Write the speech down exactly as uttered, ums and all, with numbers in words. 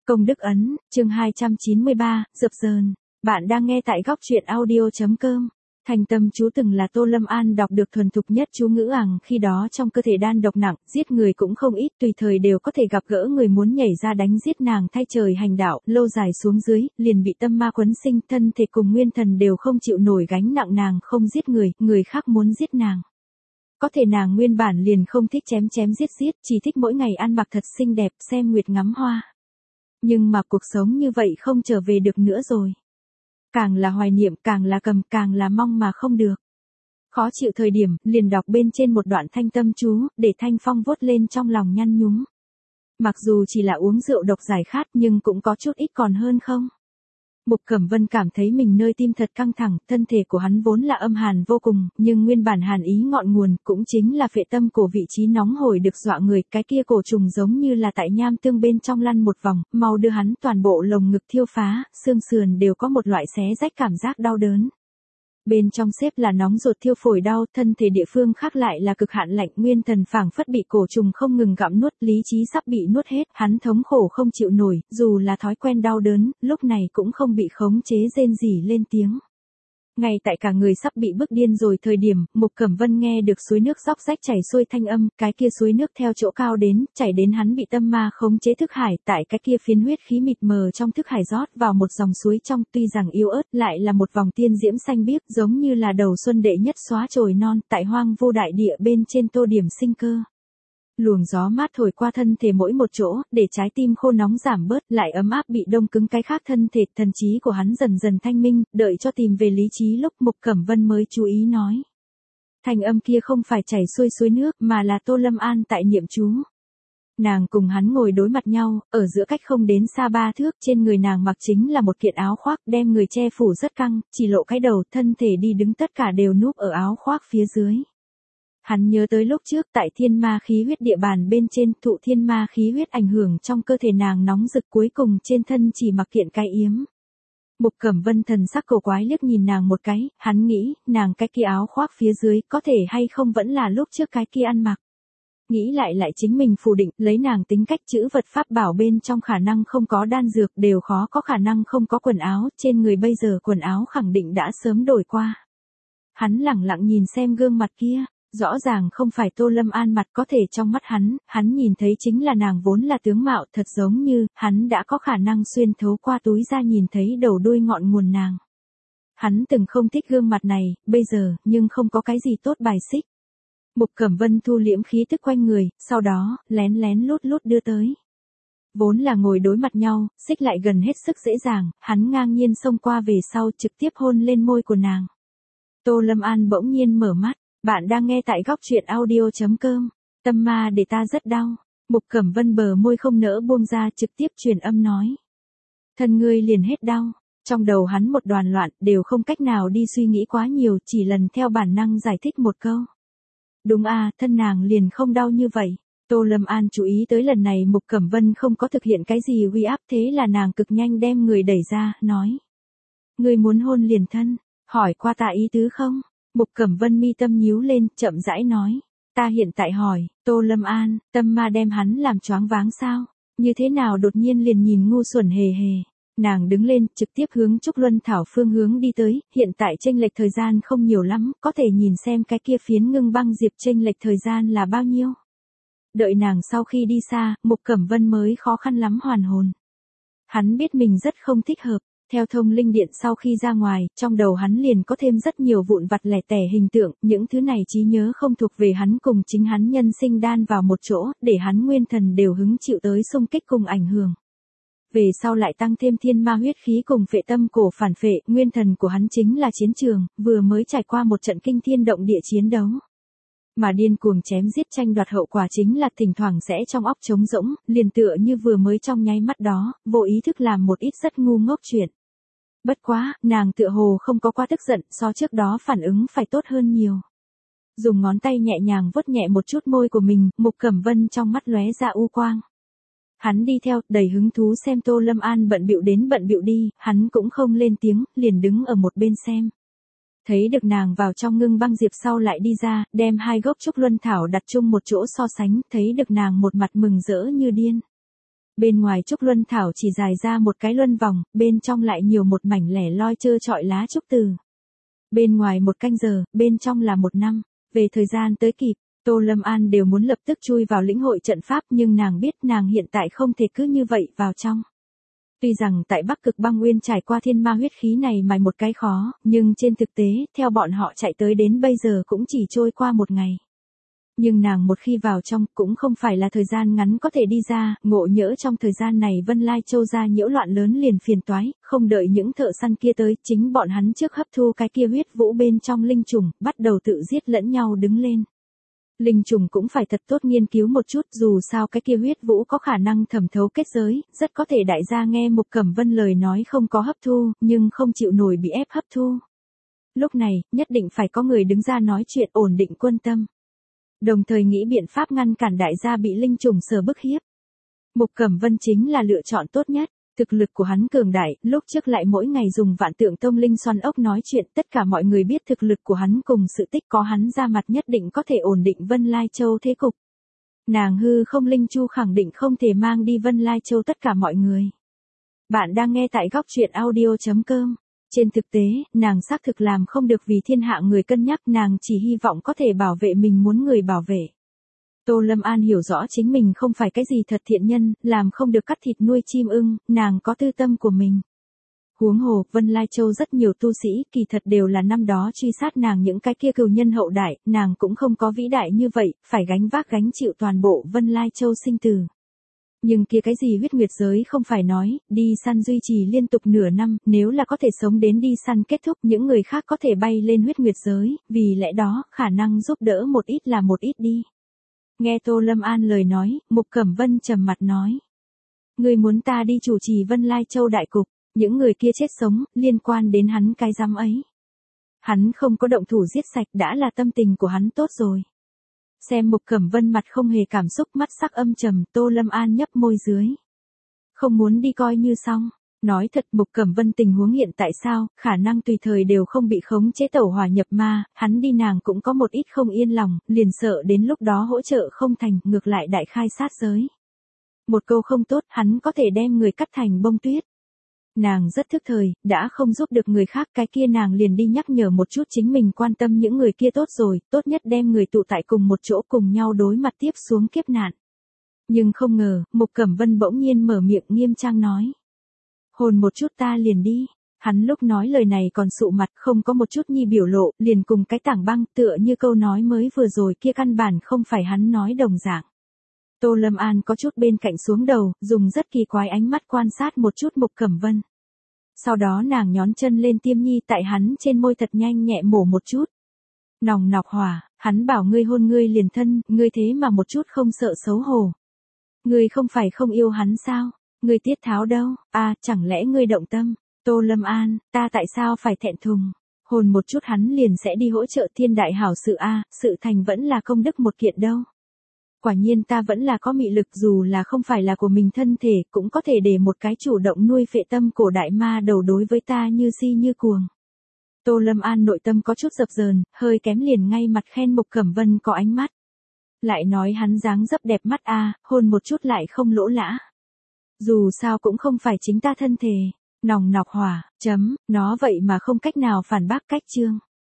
Công đức ấn, chương hai trăm chín mươi ba, dập dờn. Bạn đang nghe tại góc truyện audio.com. Thành tâm chú từng là Tô Lâm An đọc được thuần thục nhất chú ngữ ằng, khi đó trong cơ thể đan độc nặng, giết người cũng không ít, tùy thời đều có thể gặp gỡ người muốn nhảy ra đánh giết nàng thay trời hành đạo, lâu dài xuống dưới, liền bị tâm ma quấn sinh, thân thể cùng nguyên thần đều không chịu nổi gánh nặng, nàng không giết người, người khác muốn giết nàng. Có thể nàng nguyên bản liền không thích chém chém giết giết, chỉ thích mỗi ngày ăn mặc thật xinh đẹp, xem nguyệt ngắm hoa. Nhưng mà cuộc sống như vậy không trở về được nữa rồi. Càng là hoài niệm, càng là cầm, càng là mong mà không được. Khó chịu thời điểm, liền đọc bên trên một đoạn thanh tâm chú, để thanh phong vốt lên trong lòng nhăn nhúm. Mặc dù chỉ là uống rượu độc giải khát nhưng cũng có chút ít còn hơn không. Mục Cẩm Vân cảm thấy mình nơi tim thật căng thẳng, thân thể của hắn vốn là âm hàn vô cùng, nhưng nguyên bản hàn ý ngọn nguồn cũng chính là phệ tâm cổ vị trí nóng hổi được dọa người, cái kia cổ trùng giống như là tại nham tương bên trong lăn một vòng, mau đưa hắn toàn bộ lồng ngực thiêu phá, xương sườn đều có một loại xé rách cảm giác đau đớn. Bên trong xếp là nóng ruột thiêu phổi đau, thân thể địa phương khác lại là cực hạn lạnh, nguyên thần phảng phất bị cổ trùng không ngừng gặm nuốt, lý trí sắp bị nuốt hết, hắn thống khổ không chịu nổi, dù là thói quen đau đớn, lúc này cũng không bị khống chế rên rỉ lên tiếng. Ngay tại cả người sắp bị bức điên rồi thời điểm, Mục Cẩm Vân nghe được suối nước róc rách chảy xuôi thanh âm, cái kia suối nước theo chỗ cao đến, chảy đến hắn bị tâm ma khống chế thức hải, tại cái kia phiến huyết khí mịt mờ trong thức hải rót vào một dòng suối trong, tuy rằng yếu ớt, lại là một vòng tiên diễm xanh biếc, giống như là đầu xuân đệ nhất xóa chồi non, tại hoang vô đại địa bên trên tô điểm sinh cơ. Luồng gió mát thổi qua thân thể mỗi một chỗ, để trái tim khô nóng giảm bớt, lại ấm áp bị đông cứng cái khác thân thể, thần trí của hắn dần dần thanh minh, đợi cho tìm về lý trí lúc Mục Cẩm Vân mới chú ý nói. Thanh âm kia không phải chảy xuôi suối nước, mà là Tô Lâm An tại niệm chú. Nàng cùng hắn ngồi đối mặt nhau, ở giữa cách không đến xa ba thước, trên người nàng mặc chính là một kiện áo khoác, đem người che phủ rất căng, chỉ lộ cái đầu, thân thể đi đứng tất cả đều núp ở áo khoác phía dưới. Hắn nhớ tới lúc trước tại thiên ma khí huyết địa bàn bên trên, thụ thiên ma khí huyết ảnh hưởng trong cơ thể nàng nóng rực, cuối cùng trên thân chỉ mặc kiện cái yếm. Mục Cẩm Vân thần sắc cổ quái liếc nhìn nàng một cái, hắn nghĩ, nàng cái kia áo khoác phía dưới có thể hay không vẫn là lúc trước cái kia ăn mặc. Nghĩ lại lại chính mình phủ định, lấy nàng tính cách chữ vật pháp bảo bên trong khả năng không có đan dược, đều khó có khả năng không có quần áo, trên người bây giờ quần áo khẳng định đã sớm đổi qua. Hắn lẳng lặng nhìn xem gương mặt kia. Rõ ràng không phải Tô Lâm An mặt, có thể trong mắt hắn, hắn nhìn thấy chính là nàng vốn là tướng mạo, thật giống như, hắn đã có khả năng xuyên thấu qua túi ra nhìn thấy đầu đuôi ngọn nguồn nàng. Hắn từng không thích gương mặt này, bây giờ, nhưng không có cái gì tốt bài xích. Mục Cẩm Vân thu liễm khí tức quanh người, sau đó, lén lén lút lút đưa tới. Vốn là ngồi đối mặt nhau, xích lại gần hết sức dễ dàng, hắn ngang nhiên xông qua về sau trực tiếp hôn lên môi của nàng. Tô Lâm An bỗng nhiên mở mắt. Bạn đang nghe tại góc truyện audio.com. Tâm ma để ta rất đau. Mục Cẩm Vân bờ môi không nỡ buông ra, trực tiếp truyền âm nói. Thân ngươi liền hết đau. Trong đầu hắn một đoàn loạn, đều không cách nào đi suy nghĩ quá nhiều, chỉ lần theo bản năng giải thích một câu. Đúng à, thân nàng liền không đau như vậy. Tô Lâm An chú ý tới lần này Mục Cẩm Vân không có thực hiện cái gì uy áp, thế là nàng cực nhanh đem người đẩy ra, nói. Ngươi muốn hôn liền thân, hỏi qua ta ý tứ không? Mục Cẩm Vân mi tâm nhíu lên, chậm rãi nói. Ta hiện tại hỏi, Tô Lâm An, tâm ma đem hắn làm choáng váng sao? Như thế nào đột nhiên liền nhìn ngu xuẩn hề hề. Nàng đứng lên, trực tiếp hướng Trúc Luân Thảo phương hướng đi tới, hiện tại chênh lệch thời gian không nhiều lắm, có thể nhìn xem cái kia phiến ngưng băng diệp chênh lệch thời gian là bao nhiêu. Đợi nàng sau khi đi xa, Mục Cẩm Vân mới khó khăn lắm hoàn hồn. Hắn biết mình rất không thích hợp. Theo thông linh điện sau khi ra ngoài, trong đầu hắn liền có thêm rất nhiều vụn vặt lẻ tẻ hình tượng, những thứ này trí nhớ không thuộc về hắn cùng chính hắn nhân sinh đan vào một chỗ, để hắn nguyên thần đều hứng chịu tới xung kích cùng ảnh hưởng. Về sau lại tăng thêm thiên ma huyết khí cùng phệ tâm cổ phản phệ, nguyên thần của hắn chính là chiến trường, vừa mới trải qua một trận kinh thiên động địa chiến đấu. Mà điên cuồng chém giết tranh đoạt hậu quả chính là thỉnh thoảng sẽ trong óc trống rỗng, liền tựa như vừa mới trong nháy mắt đó, vô ý thức làm một ít rất ngu ngốc chuyện. Bất quá, nàng tựa hồ không có quá tức giận, so trước đó phản ứng phải tốt hơn nhiều. Dùng ngón tay nhẹ nhàng vuốt nhẹ một chút môi của mình, Mục Cẩm Vân trong mắt lóe ra u quang. Hắn đi theo, đầy hứng thú xem Tô Lâm An bận bịu đến bận bịu đi, hắn cũng không lên tiếng, liền đứng ở một bên xem. Thấy được nàng vào trong ngưng băng diệp sau lại đi ra, đem hai gốc trúc luân thảo đặt chung một chỗ so sánh, thấy được nàng một mặt mừng rỡ như điên. Bên ngoài trúc luân thảo chỉ dài ra một cái luân vòng, bên trong lại nhiều một mảnh lẻ loi trơ trọi lá trúc từ. Bên ngoài một canh giờ, bên trong là một năm. Về thời gian tới kịp, Tô Lâm An đều muốn lập tức chui vào lĩnh hội trận pháp, nhưng nàng biết nàng hiện tại không thể cứ như vậy vào trong. Tuy rằng tại Bắc Cực Băng Nguyên trải qua thiên ma huyết khí này mài một cái khó, nhưng trên thực tế, theo bọn họ chạy tới đến bây giờ cũng chỉ trôi qua một ngày. Nhưng nàng một khi vào trong cũng không phải là thời gian ngắn có thể đi ra, ngộ nhỡ trong thời gian này Vân Lai Châu ra nhiễu loạn lớn liền phiền toái, không đợi những thợ săn kia tới, chính bọn hắn trước hấp thu cái kia huyết vũ bên trong linh trùng, bắt đầu tự giết lẫn nhau đứng lên. Linh trùng cũng phải thật tốt nghiên cứu một chút, dù sao cái kia huyết vũ có khả năng thẩm thấu kết giới, rất có thể đại gia nghe Mục Cẩm Vân lời nói không có hấp thu, nhưng không chịu nổi bị ép hấp thu. Lúc này, nhất định phải có người đứng ra nói chuyện ổn định quân tâm. Đồng thời nghĩ biện pháp ngăn cản đại gia bị linh trùng sờ bức hiếp. Mục Cẩm Vân chính là lựa chọn tốt nhất. Thực lực của hắn cường đại, lúc trước lại mỗi ngày dùng Vạn Tượng Tông linh xoăn ốc nói chuyện, tất cả mọi người biết thực lực của hắn cùng sự tích có hắn ra mặt nhất định có thể ổn định Vân Lai Châu thế cục. Nàng hư không linh chu khẳng định không thể mang đi Vân Lai Châu tất cả mọi người. Bạn đang nghe tại góc truyện audio chấm com. Trên thực tế, nàng xác thực làm không được vì thiên hạ người cân nhắc, nàng chỉ hy vọng có thể bảo vệ mình muốn người bảo vệ. Tô Lâm An hiểu rõ chính mình không phải cái gì thật thiện nhân, làm không được cắt thịt nuôi chim ưng, nàng có tư tâm của mình. Huống hồ, Vân Lai Châu rất nhiều tu sĩ, kỳ thật đều là năm đó truy sát nàng những cái kia cừu nhân hậu đại, nàng cũng không có vĩ đại như vậy, phải gánh vác gánh chịu toàn bộ Vân Lai Châu sinh tử. Nhưng kia cái gì huyết nguyệt giới không phải nói, đi săn duy trì liên tục nửa năm, nếu là có thể sống đến đi săn kết thúc, những người khác có thể bay lên huyết nguyệt giới, vì lẽ đó, khả năng giúp đỡ một ít là một ít đi. Nghe Tô Lâm An lời nói, Mục Cẩm Vân trầm mặt nói. Ngươi muốn ta đi chủ trì Vân Lai Châu đại cục, những người kia chết sống, liên quan đến hắn cái giám ấy. Hắn không có động thủ giết sạch đã là tâm tình của hắn tốt rồi. Xem Mục Cẩm Vân mặt không hề cảm xúc, mắt sắc âm trầm, Tô Lâm An nhấp môi dưới. Không muốn đi coi như xong. Nói thật, Mục Cẩm Vân tình huống hiện tại sao, khả năng tùy thời đều không bị khống chế tẩu hỏa nhập ma, hắn đi nàng cũng có một ít không yên lòng, liền sợ đến lúc đó hỗ trợ không thành, ngược lại đại khai sát giới. Một câu không tốt, hắn có thể đem người cắt thành bông tuyết. Nàng rất thức thời, đã không giúp được người khác, cái kia nàng liền đi nhắc nhở một chút chính mình quan tâm những người kia tốt rồi, tốt nhất đem người tụ tại cùng một chỗ cùng nhau đối mặt tiếp xuống kiếp nạn. Nhưng không ngờ, Mục Cẩm Vân bỗng nhiên mở miệng nghiêm trang nói. Hồn một chút ta liền đi. Hắn lúc nói lời này còn sụ mặt, không có một chút nhi biểu lộ, liền cùng cái tảng băng, tựa như câu nói mới vừa rồi kia căn bản không phải hắn nói đồng dạng. Tô Lâm An có chút bên cạnh xuống đầu, dùng rất kỳ quái ánh mắt quan sát một chút Mục Cẩm Vân. Sau đó nàng nhón chân lên tiêm nhi tại hắn trên môi thật nhanh nhẹ mổ một chút. Nòng nọc hỏa, hắn bảo ngươi hôn ngươi liền thân, ngươi thế mà một chút không sợ xấu hổ. Ngươi không phải không yêu hắn sao? Ngươi tiết tháo đâu? À, chẳng lẽ ngươi động tâm? Tô Lâm An, ta tại sao phải thẹn thùng? Hồn một chút hắn liền sẽ đi hỗ trợ thiên đại hảo sự a, à, sự thành vẫn là công đức một kiện đâu. Quả nhiên ta vẫn là có mị lực, dù là không phải là của mình thân thể, cũng có thể để một cái chủ động nuôi phệ tâm cổ đại ma đầu đối với ta như si như cuồng. Tô Lâm An nội tâm có chút dập dờn, hơi kém liền ngay mặt khen Mục Cẩm Vân có ánh mắt. Lại nói hắn dáng dấp đẹp mắt a, à, hôn một chút lại không lỗ lã. Dù sao cũng không phải chính ta thân thể. Nòng nọc hỏa, chấm, nó vậy mà không cách nào phản bác cách chương.